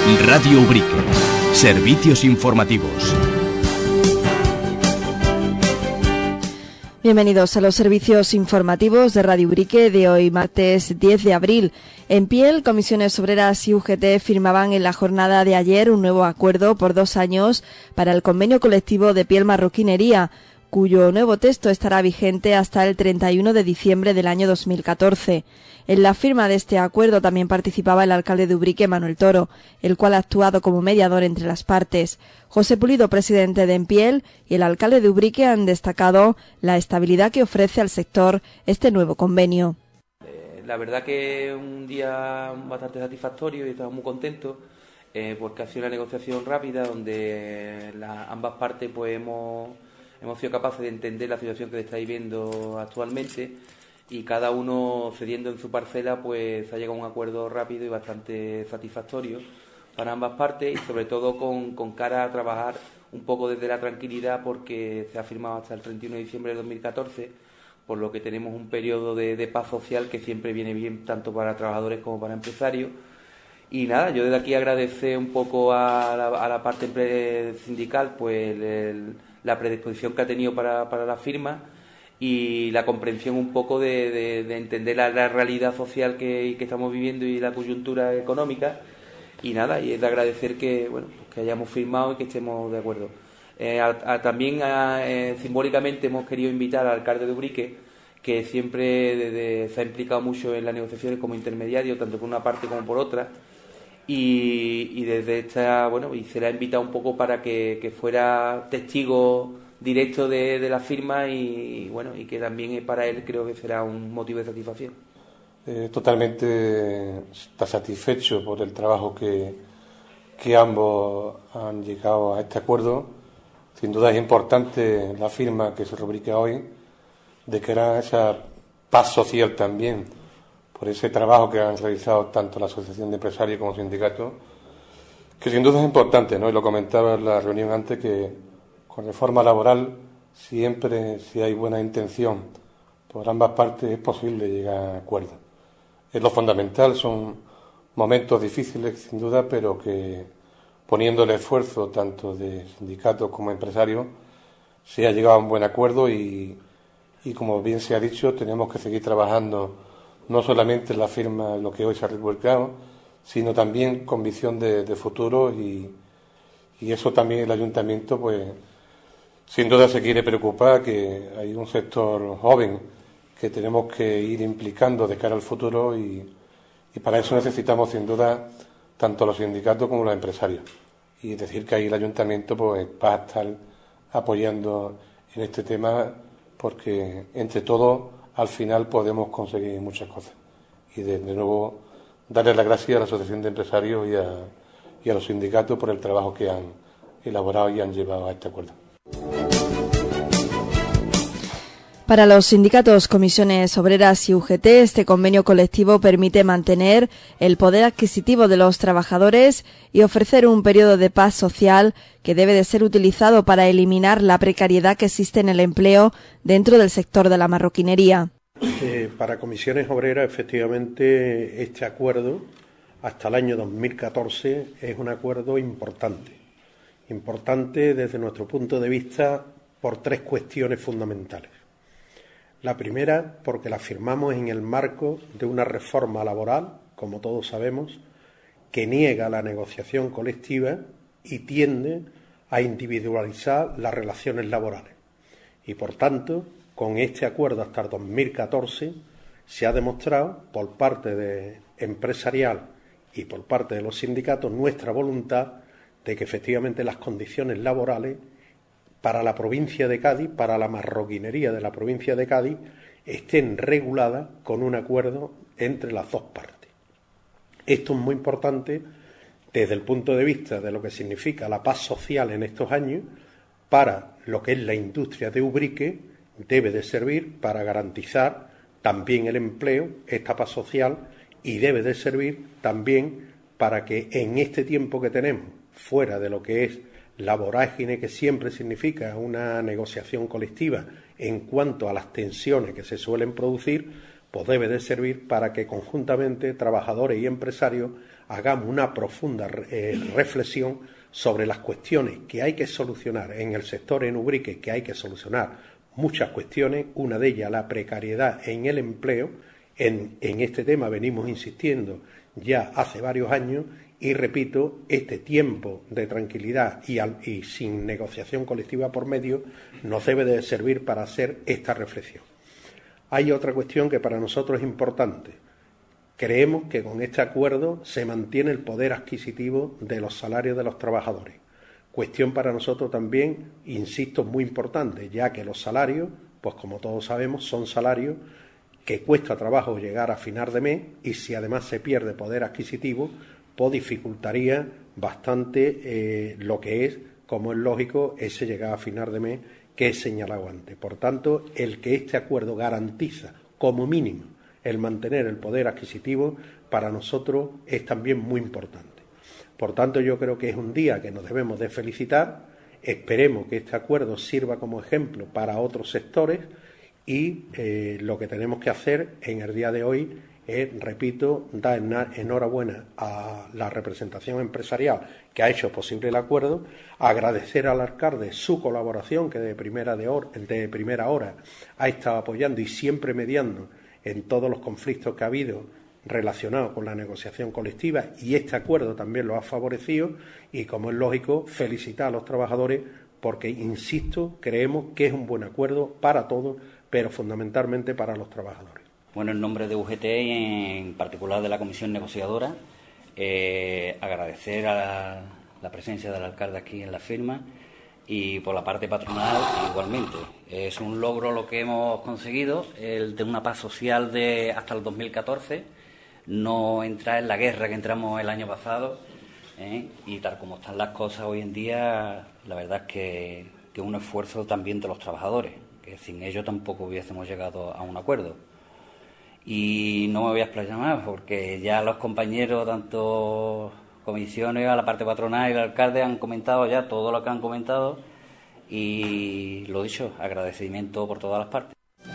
Radio Ubrique. Servicios informativos. Bienvenidos a los servicios informativos de Radio Ubrique de hoy, martes 10 de abril. En Piel, Comisiones Obreras y UGT firmaban en la jornada de ayer un nuevo acuerdo por 2 años para el convenio colectivo de piel marroquinería, cuyo nuevo texto estará vigente hasta el 31 de diciembre del año 2014. En la firma de este acuerdo también participaba el alcalde de Ubrique, Manuel Toro, el cual ha actuado como mediador entre las partes. José Pulido, presidente de Empiel, y el alcalde de Ubrique han destacado la estabilidad que ofrece al sector este nuevo convenio. La verdad que es un día bastante satisfactorio y estamos muy contentos porque ha sido una negociación rápida donde ambas partes pues hemos sido capaces de entender la situación que se está viviendo actualmente y cada uno cediendo en su parcela pues ha llegado a un acuerdo rápido y bastante satisfactorio para ambas partes y sobre todo con cara a trabajar un poco desde la tranquilidad porque se ha firmado hasta el 31 de diciembre de 2014, por lo que tenemos un periodo de paz social que siempre viene bien tanto para trabajadores como para empresarios. Y nada, yo desde aquí agradecer un poco a la parte sindical pues la predisposición que ha tenido para la firma y la comprensión un poco de entender la realidad social que estamos viviendo y la coyuntura económica. Y nada, y es de agradecer que hayamos firmado y que estemos de acuerdo. También simbólicamente hemos querido invitar al alcalde de Ubrique, que siempre se ha implicado mucho en las negociaciones como intermediario, tanto por una parte como por otra. Y desde esta, y se le ha invitado un poco para que fuera testigo directo de la firma y que también para él creo que será un motivo de satisfacción. Totalmente está satisfecho por el trabajo que ambos han llegado a este acuerdo. Sin duda es importante la firma que se rubrica hoy, de que era esa paz social también, por ese trabajo que han realizado tanto la Asociación de Empresarios como sindicatos, que sin duda es importante, ¿no? Y lo comentaba en la reunión antes, que con reforma laboral siempre, si hay buena intención por ambas partes, es posible llegar a acuerdos. Es lo fundamental, son momentos difíciles sin duda, pero que poniendo el esfuerzo tanto de sindicatos como empresarios se ha llegado a un buen acuerdo y como bien se ha dicho, tenemos que seguir trabajando no solamente en la firma, en lo que hoy se ha republicado, sino también con visión de futuro y eso también el ayuntamiento pues sin duda se quiere preocupar, que hay un sector joven que tenemos que ir implicando de cara al futuro y para eso necesitamos sin duda tanto los sindicatos como los empresarios. Y decir que ahí el ayuntamiento pues va a estar apoyando en este tema porque entre todos al final podemos conseguir muchas cosas. Y de nuevo darle las gracias a la Asociación de Empresarios y a los sindicatos por el trabajo que han elaborado y han llevado a este acuerdo. Para los sindicatos, comisiones obreras y UGT, este convenio colectivo permite mantener el poder adquisitivo de los trabajadores y ofrecer un periodo de paz social que debe de ser utilizado para eliminar la precariedad que existe en el empleo dentro del sector de la marroquinería. Para comisiones obreras, efectivamente, este acuerdo hasta el año 2014 es un acuerdo importante. Importante desde nuestro punto de vista por 3 cuestiones fundamentales. La primera, porque la firmamos en el marco de una reforma laboral, como todos sabemos, que niega la negociación colectiva y tiende a individualizar las relaciones laborales. Y, por tanto, con este acuerdo hasta el 2014 se ha demostrado por parte de empresarial y por parte de los sindicatos nuestra voluntad de que efectivamente las condiciones laborales para la provincia de Cádiz, para la marroquinería de la provincia de Cádiz, estén reguladas con un acuerdo entre las dos partes. Esto es muy importante desde el punto de vista de lo que significa la paz social en estos años para lo que es la industria de Ubrique, debe de servir para garantizar también el empleo, esta paz social, y debe de servir también para que en este tiempo que tenemos, fuera de lo que es la vorágine que siempre significa una negociación colectiva en cuanto a las tensiones que se suelen producir, pues debe de servir para que conjuntamente trabajadores y empresarios hagamos una profunda reflexión sobre las cuestiones que hay que solucionar en el sector en Ubrique, que hay que solucionar muchas cuestiones, una de ellas la precariedad en el empleo. En este tema venimos insistiendo ya hace varios años y, repito, este tiempo de tranquilidad y sin negociación colectiva por medio nos debe de servir para hacer esta reflexión. Hay otra cuestión que para nosotros es importante. Creemos que con este acuerdo se mantiene el poder adquisitivo de los salarios de los trabajadores. Cuestión para nosotros también, insisto, muy importante, ya que los salarios, pues como todos sabemos, son salarios que cuesta trabajo llegar a final de mes y si además se pierde poder adquisitivo, pues dificultaría bastante lo que es, como es lógico, ese llegar a final de mes que he señalado antes. Por tanto, el que este acuerdo garantiza, como mínimo, el mantener el poder adquisitivo, para nosotros es también muy importante. Por tanto, yo creo que es un día que nos debemos de felicitar. Esperemos que este acuerdo sirva como ejemplo para otros sectores y lo que tenemos que hacer en el día de hoy es, repito, dar enhorabuena a la representación empresarial que ha hecho posible el acuerdo, agradecer al alcalde su colaboración, que de primera hora ha estado apoyando y siempre mediando en todos los conflictos que ha habido relacionados con la negociación colectiva, y este acuerdo también lo ha favorecido, y como es lógico, felicitar a los trabajadores porque, insisto, creemos que es un buen acuerdo para todos, pero fundamentalmente para los trabajadores. Bueno, en nombre de UGT y en particular de la comisión negociadora, agradecer a la presencia del alcalde aquí en la firma y por la parte patronal igualmente. Es un logro lo que hemos conseguido, el de una paz social de hasta el 2014, no entrar en la guerra que entramos el año pasado, y tal como están las cosas hoy en día, la verdad es que un esfuerzo también de los trabajadores, que sin ello tampoco hubiésemos llegado a un acuerdo. Y no me voy a explayar más porque ya los compañeros, tanto comisiones, a la parte patronal y el alcalde, han comentado ya todo lo que han comentado y lo dicho, agradecimiento por todas las partes.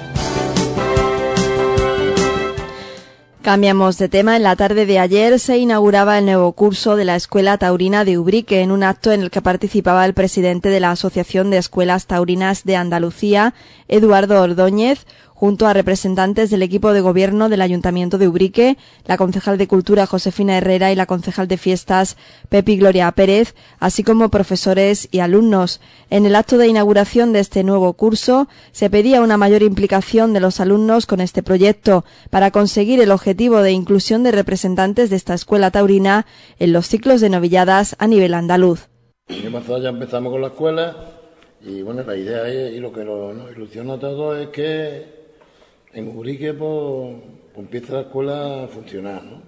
Cambiamos de tema. En la tarde de ayer se inauguraba el nuevo curso de la Escuela Taurina de Ubrique, en un acto en el que participaba el presidente de la Asociación de Escuelas Taurinas de Andalucía, Eduardo Ordóñez, junto a representantes del equipo de gobierno del Ayuntamiento de Ubrique, la concejal de Cultura Josefina Herrera y la concejal de Fiestas Pepi Gloria Pérez, así como profesores y alumnos. En el acto de inauguración de este nuevo curso se pedía una mayor implicación de los alumnos con este proyecto para conseguir el objetivo de inclusión de representantes de esta escuela taurina en los ciclos de novilladas a nivel andaluz. El año pasado ya empezamos con la escuela y bueno, la idea es, y lo que nos ilusiona a todos es que en Ubrique pues empieza la escuela a funcionar, ¿no?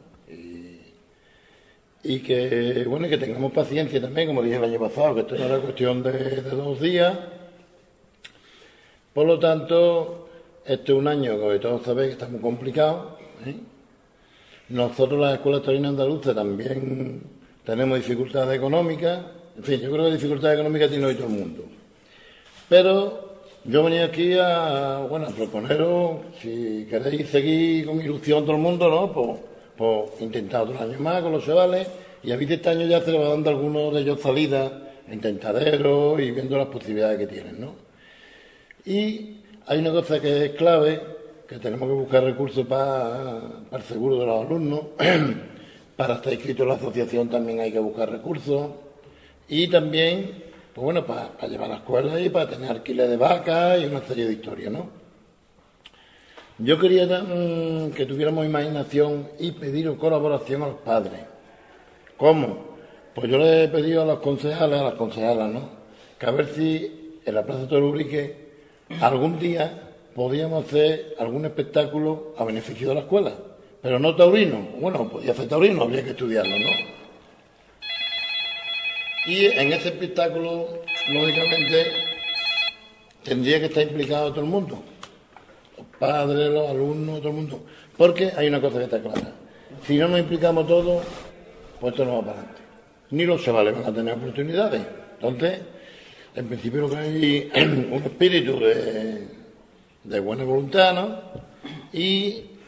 Y que, bueno, que tengamos paciencia también, como dije el año pasado, que esto no era cuestión de 2 días. Por lo tanto, este es un año que todos sabéis que está muy complicado, ¿eh? Nosotros, las escuelas taurinas andaluzas, también tenemos dificultades económicas. En fin, yo creo que dificultades económicas tiene hoy todo el mundo. Pero yo venía aquí a proponeros, si queréis seguir con ilusión todo el mundo, ¿no? Pues intentar otro año más con los chavales, y a mí este año ya se le va dando a algunos de ellos salida en tentaderos y viendo las posibilidades que tienen, ¿no? Y hay una cosa que es clave, que tenemos que buscar recursos para el seguro de los alumnos, para estar inscrito en la asociación también hay que buscar recursos, y también pues bueno, para llevar a la escuela y para tener alquiler de vacas y una serie de historias, ¿no? Yo quería que tuviéramos imaginación y pedir colaboración a los padres. ¿Cómo? Pues yo le he pedido a los concejales, a las concejalas, ¿no? Que a ver si en la Plaza de Ubrique algún día podíamos hacer algún espectáculo a beneficio de la escuela, pero no taurino. Bueno, podía ser taurino, habría que estudiarlo, ¿no? Y en ese espectáculo, lógicamente, tendría que estar implicado todo el mundo. Los padres, los alumnos, todo el mundo. Porque hay una cosa que está clara. Si no nos implicamos todos, pues esto no va para adelante. Ni los chavales van a tener oportunidades. Entonces, en principio lo que hay un espíritu de buena voluntad, ¿no? Y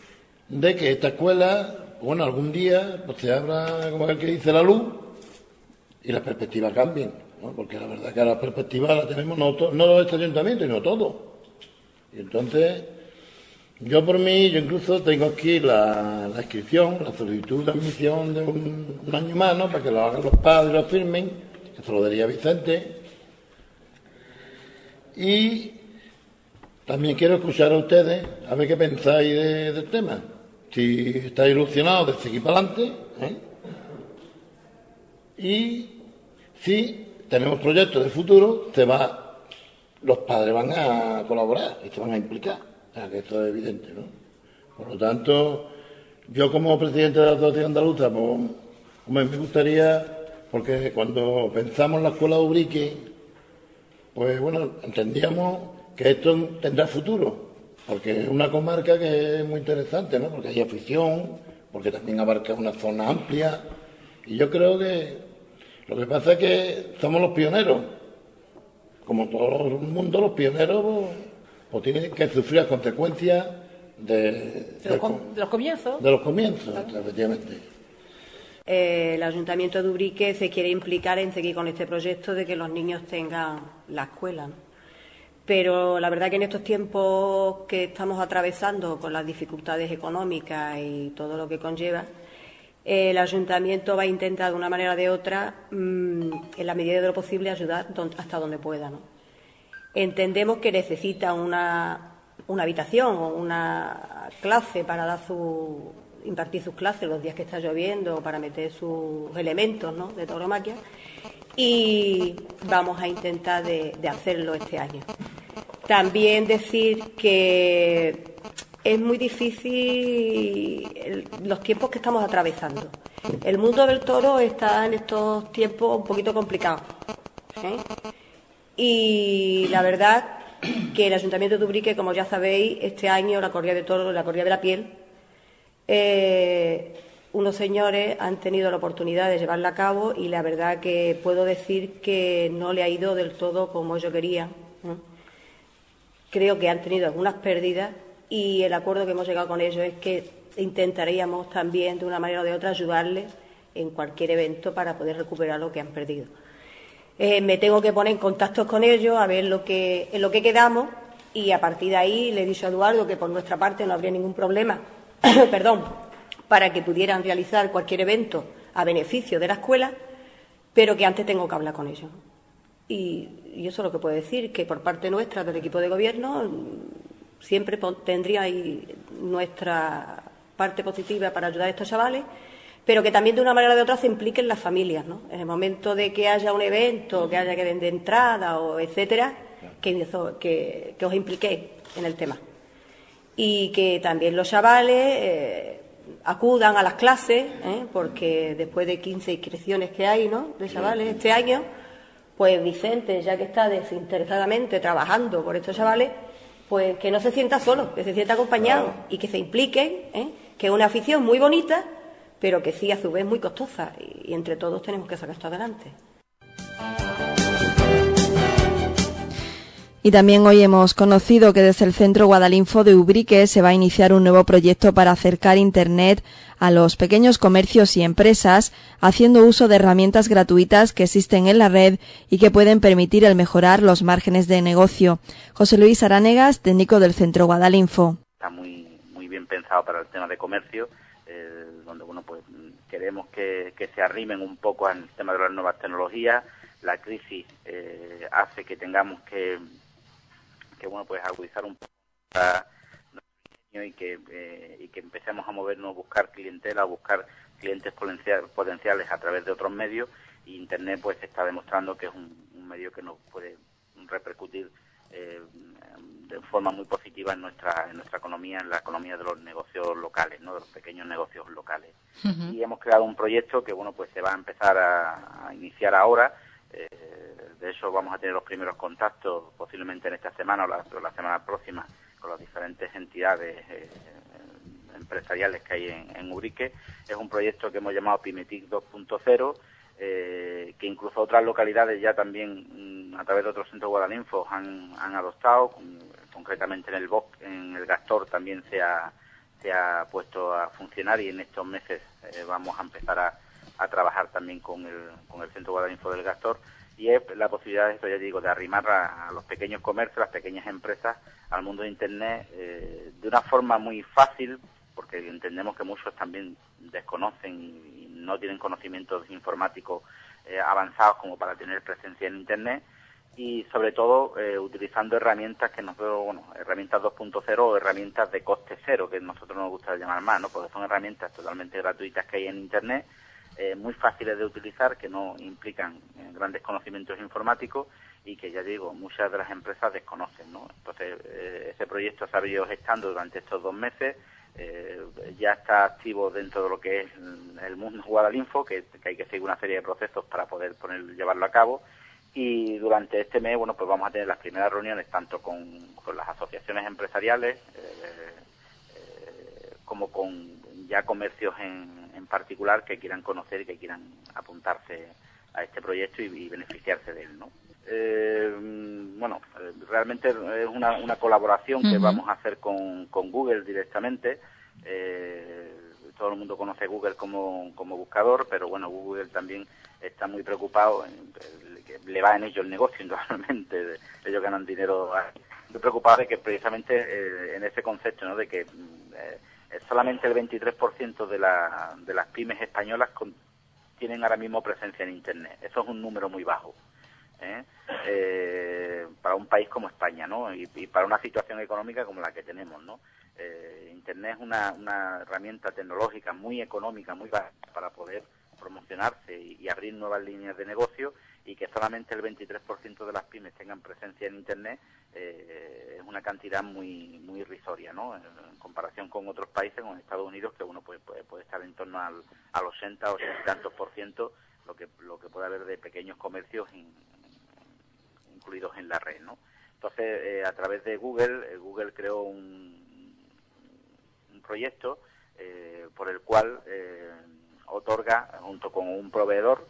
de que esta escuela, bueno, algún día pues se abra, como el que dice, la luz y las perspectivas cambien, ¿no? Porque la verdad que las perspectivas las tenemos no los ayuntamientos, sino todos. Y entonces, yo por mí, yo incluso tengo aquí la inscripción, la solicitud de admisión de un año más, ¿no? Para que lo hagan los padres y lo firmen, que se lo daría a Vicente. Y también quiero escuchar a ustedes, a ver qué pensáis del tema. Si estáis ilusionados de seguir para adelante, y si tenemos proyectos de futuro, los padres van a colaborar y se van a implicar. O sea, que esto es evidente, ¿no? Por lo tanto, yo como presidente de la Asociación Andaluza, pues me gustaría, porque cuando pensamos en la escuela de Ubrique, pues bueno, entendíamos que esto tendrá futuro, porque es una comarca que es muy interesante, ¿no? Porque hay afición, porque también abarca una zona amplia, y yo creo que lo que pasa es que somos los pioneros. Como todo el mundo, los pioneros pues tienen que sufrir las consecuencias de los comienzos. De los comienzos, efectivamente. El Ayuntamiento de Ubrique se quiere implicar en seguir con este proyecto de que los niños tengan la escuela, ¿no? Pero la verdad que en estos tiempos que estamos atravesando con las dificultades económicas y todo lo que conlleva, el Ayuntamiento va a intentar de una manera o de otra, en la medida de lo posible, ayudar hasta donde pueda, ¿no? Entendemos que necesita una habitación o una clase para impartir sus clases los días que está lloviendo, para meter sus elementos, ¿no?, de tauromaquia, y vamos a intentar de hacerlo este año. También decir que es muy difícil los tiempos que estamos atravesando. El mundo del toro está en estos tiempos un poquito complicado, y la verdad que el Ayuntamiento de Ubrique, como ya sabéis, este año la corrida de toro, la corrida de la piel, unos señores han tenido la oportunidad de llevarla a cabo y la verdad que puedo decir que no le ha ido del todo como yo quería, ¿no? Creo que han tenido algunas pérdidas y el acuerdo que hemos llegado con ellos es que intentaríamos también de una manera o de otra ayudarles en cualquier evento para poder recuperar lo que han perdido. Me tengo que poner en contacto con ellos a ver en lo que quedamos, y a partir de ahí le he dicho a Eduardo que por nuestra parte no habría ningún problema para que pudieran realizar cualquier evento a beneficio de la escuela, pero que antes tengo que hablar con ellos. Y eso es lo que puedo decir, que por parte nuestra, del equipo de gobierno, siempre tendría ahí nuestra parte positiva para ayudar a estos chavales, pero que también de una manera o de otra se impliquen las familias, ¿no? En el momento de que haya un evento, que haya que vender entrada o etcétera, que os impliquéis en el tema. Y que también los chavales acudan a las clases, porque después de 15 inscripciones que hay, ¿no?, de chavales este año, pues Vicente, ya que está desinteresadamente trabajando por estos chavales, pues que no se sienta solo, que se sienta acompañado y que se impliquen, que es una afición muy bonita, pero que sí, a su vez, muy costosa, y entre todos tenemos que sacar esto adelante. Y también hoy hemos conocido que desde el Centro Guadalinfo de Ubrique se va a iniciar un nuevo proyecto para acercar Internet a los pequeños comercios y empresas, haciendo uso de herramientas gratuitas que existen en la red y que pueden permitir el mejorar los márgenes de negocio. José Luis Aránegas, técnico del Centro Guadalinfo. Está muy bien pensado para el tema de comercio, donde bueno, pues queremos que se arrimen un poco al tema de las nuevas tecnologías. La crisis hace que tengamos que bueno, pues agudizar un poco y que empecemos a movernos, a buscar clientela, a buscar clientes potenciales a través de otros medios, y Internet pues está demostrando que es un medio que nos puede repercutir de forma muy positiva en nuestra economía, en la economía de los negocios locales, ¿no?, de los pequeños negocios locales. Uh-huh. Y hemos creado un proyecto que bueno, pues se va a empezar a iniciar ahora. De hecho, vamos a tener los primeros contactos posiblemente en esta semana o la semana próxima con las diferentes entidades empresariales que hay en Ubrique. Es un proyecto que hemos llamado Pymetic 2.0, que incluso otras localidades ya también a través de otros centros Guadalinfo han adoptado. Concretamente en el Gastor también se ha se ha puesto a funcionar y en estos meses vamos a empezar a trabajar también con el Centro Guadalinfo del Gastor, y es la posibilidad, esto ya digo, de arrimar a los pequeños comercios, las pequeñas empresas al mundo de Internet de una forma muy fácil, porque entendemos que muchos también desconocen y no tienen conocimientos informáticos avanzados como para tener presencia en Internet, y sobre todo utilizando herramientas que nosotros, herramientas 2.0 o herramientas de coste cero, que nosotros nos gusta llamar más, ¿no? Porque son herramientas totalmente gratuitas que hay en Internet, muy fáciles de utilizar, que no implican grandes conocimientos informáticos y que, ya digo, muchas de las empresas desconocen, ¿no? Entonces, ese proyecto se ha venido gestando durante estos 2 meses, ya está activo dentro de lo que es el mundo Guadalinfo, que hay que seguir una serie de procesos para poder llevarlo a cabo, y durante este mes, pues vamos a tener las primeras reuniones tanto con las asociaciones empresariales como con ya comercios en particular que quieran conocer y que quieran apuntarse a este proyecto y beneficiarse de él, ¿no? Realmente es una colaboración que vamos a hacer con Google directamente. Todo el mundo conoce Google como buscador, pero Google también está muy preocupado, le va en ello el negocio, indudablemente, ellos ganan dinero, muy preocupado de que precisamente en ese concepto, ¿no?, de que solamente el 23% de las pymes españolas tienen ahora mismo presencia en Internet. Eso es un número muy bajo para un país como España, ¿no? Y para una situación económica como la que tenemos, ¿no? Internet es una herramienta tecnológica muy económica, muy barata para poder promocionarse y abrir nuevas líneas de negocio, y que solamente el 23% de las pymes tengan presencia en Internet es una cantidad muy muy irrisoria, ¿no? En comparación con otros países, como Estados Unidos, que uno puede estar en torno al 80 o 80 y tantos % lo que puede haber de pequeños comercios incluidos en la red, ¿no? Entonces, a través de Google creó un proyecto por el cual otorga, junto con un proveedor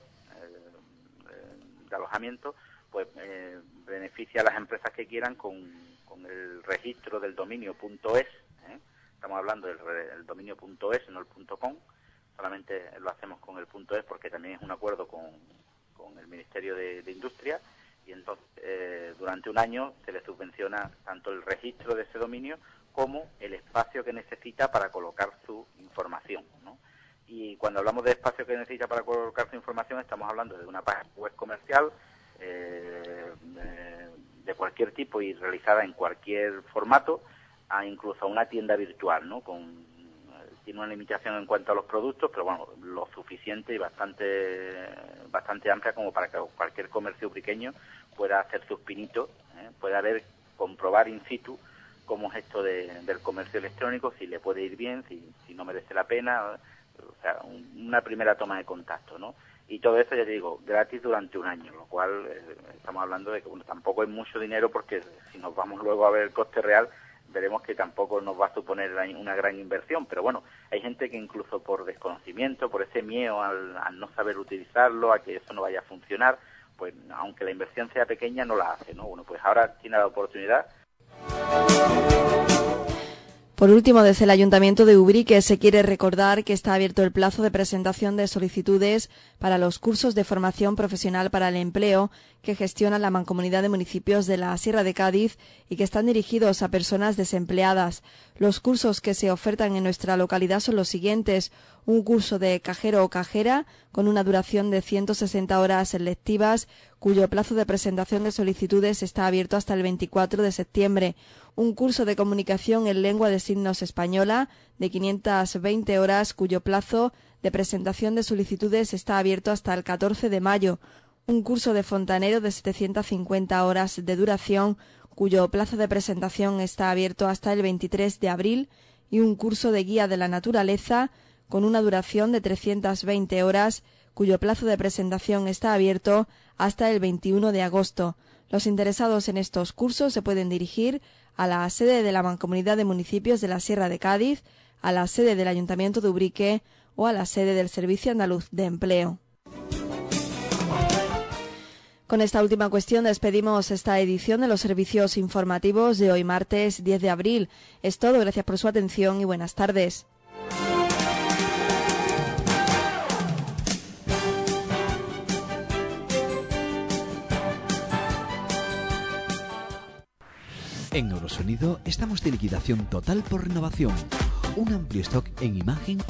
de alojamiento, pues beneficia a las empresas que quieran con el registro del dominio .es, estamos hablando del dominio .es, no el .com, solamente lo hacemos con el .es porque también es un acuerdo con el Ministerio de Industria, y entonces durante un año se le subvenciona tanto el registro de ese dominio como el espacio que necesita para colocar su información, ¿no? Y cuando hablamos de espacio que necesita para colocar su información, estamos hablando de una página web comercial de cualquier tipo y realizada en cualquier formato, incluso a una tienda virtual, ¿no? Tiene una limitación en cuanto a los productos, pero lo suficiente y bastante amplia como para que cualquier comercio pequeño pueda hacer sus pinitos, pueda comprobar in situ cómo es esto del comercio electrónico, si le puede ir bien, si no merece la pena, o sea, una primera toma de contacto, ¿no? Y todo eso, ya te digo, gratis durante un año, lo cual estamos hablando de que tampoco es mucho dinero, porque si nos vamos luego a ver el coste real, veremos que tampoco nos va a suponer una gran inversión, pero hay gente que incluso por desconocimiento, por ese miedo al no saber utilizarlo, a que eso no vaya a funcionar, pues aunque la inversión sea pequeña, no la hace, ¿no? Pues ahora tiene la oportunidad. Por último, desde el Ayuntamiento de Ubrique se quiere recordar que está abierto el plazo de presentación de solicitudes para los cursos de formación profesional para el empleo que gestiona la Mancomunidad de Municipios de la Sierra de Cádiz y que están dirigidos a personas desempleadas. Los cursos que se ofertan en nuestra localidad son los siguientes: un curso de cajero o cajera con una duración de 160 horas lectivas, cuyo plazo de presentación de solicitudes está abierto hasta el 24 de septiembre. Un curso de comunicación en lengua de signos española de 520 horas, cuyo plazo de presentación de solicitudes está abierto hasta el 14 de mayo. Un curso de fontanero de 750 horas de duración, cuyo plazo de presentación está abierto hasta el 23 de abril. Y un curso de guía de la naturaleza con una duración de 320 horas, cuyo plazo de presentación está abierto hasta el 21 de agosto. Los interesados en estos cursos se pueden dirigir a la sede de la Mancomunidad de Municipios de la Sierra de Cádiz, a la sede del Ayuntamiento de Ubrique o a la sede del Servicio Andaluz de Empleo. Con esta última cuestión despedimos esta edición de los servicios informativos de hoy martes 10 de abril. Es todo, gracias por su atención y buenas tardes. En Eurosonido estamos de liquidación total por renovación. Un amplio stock en imagen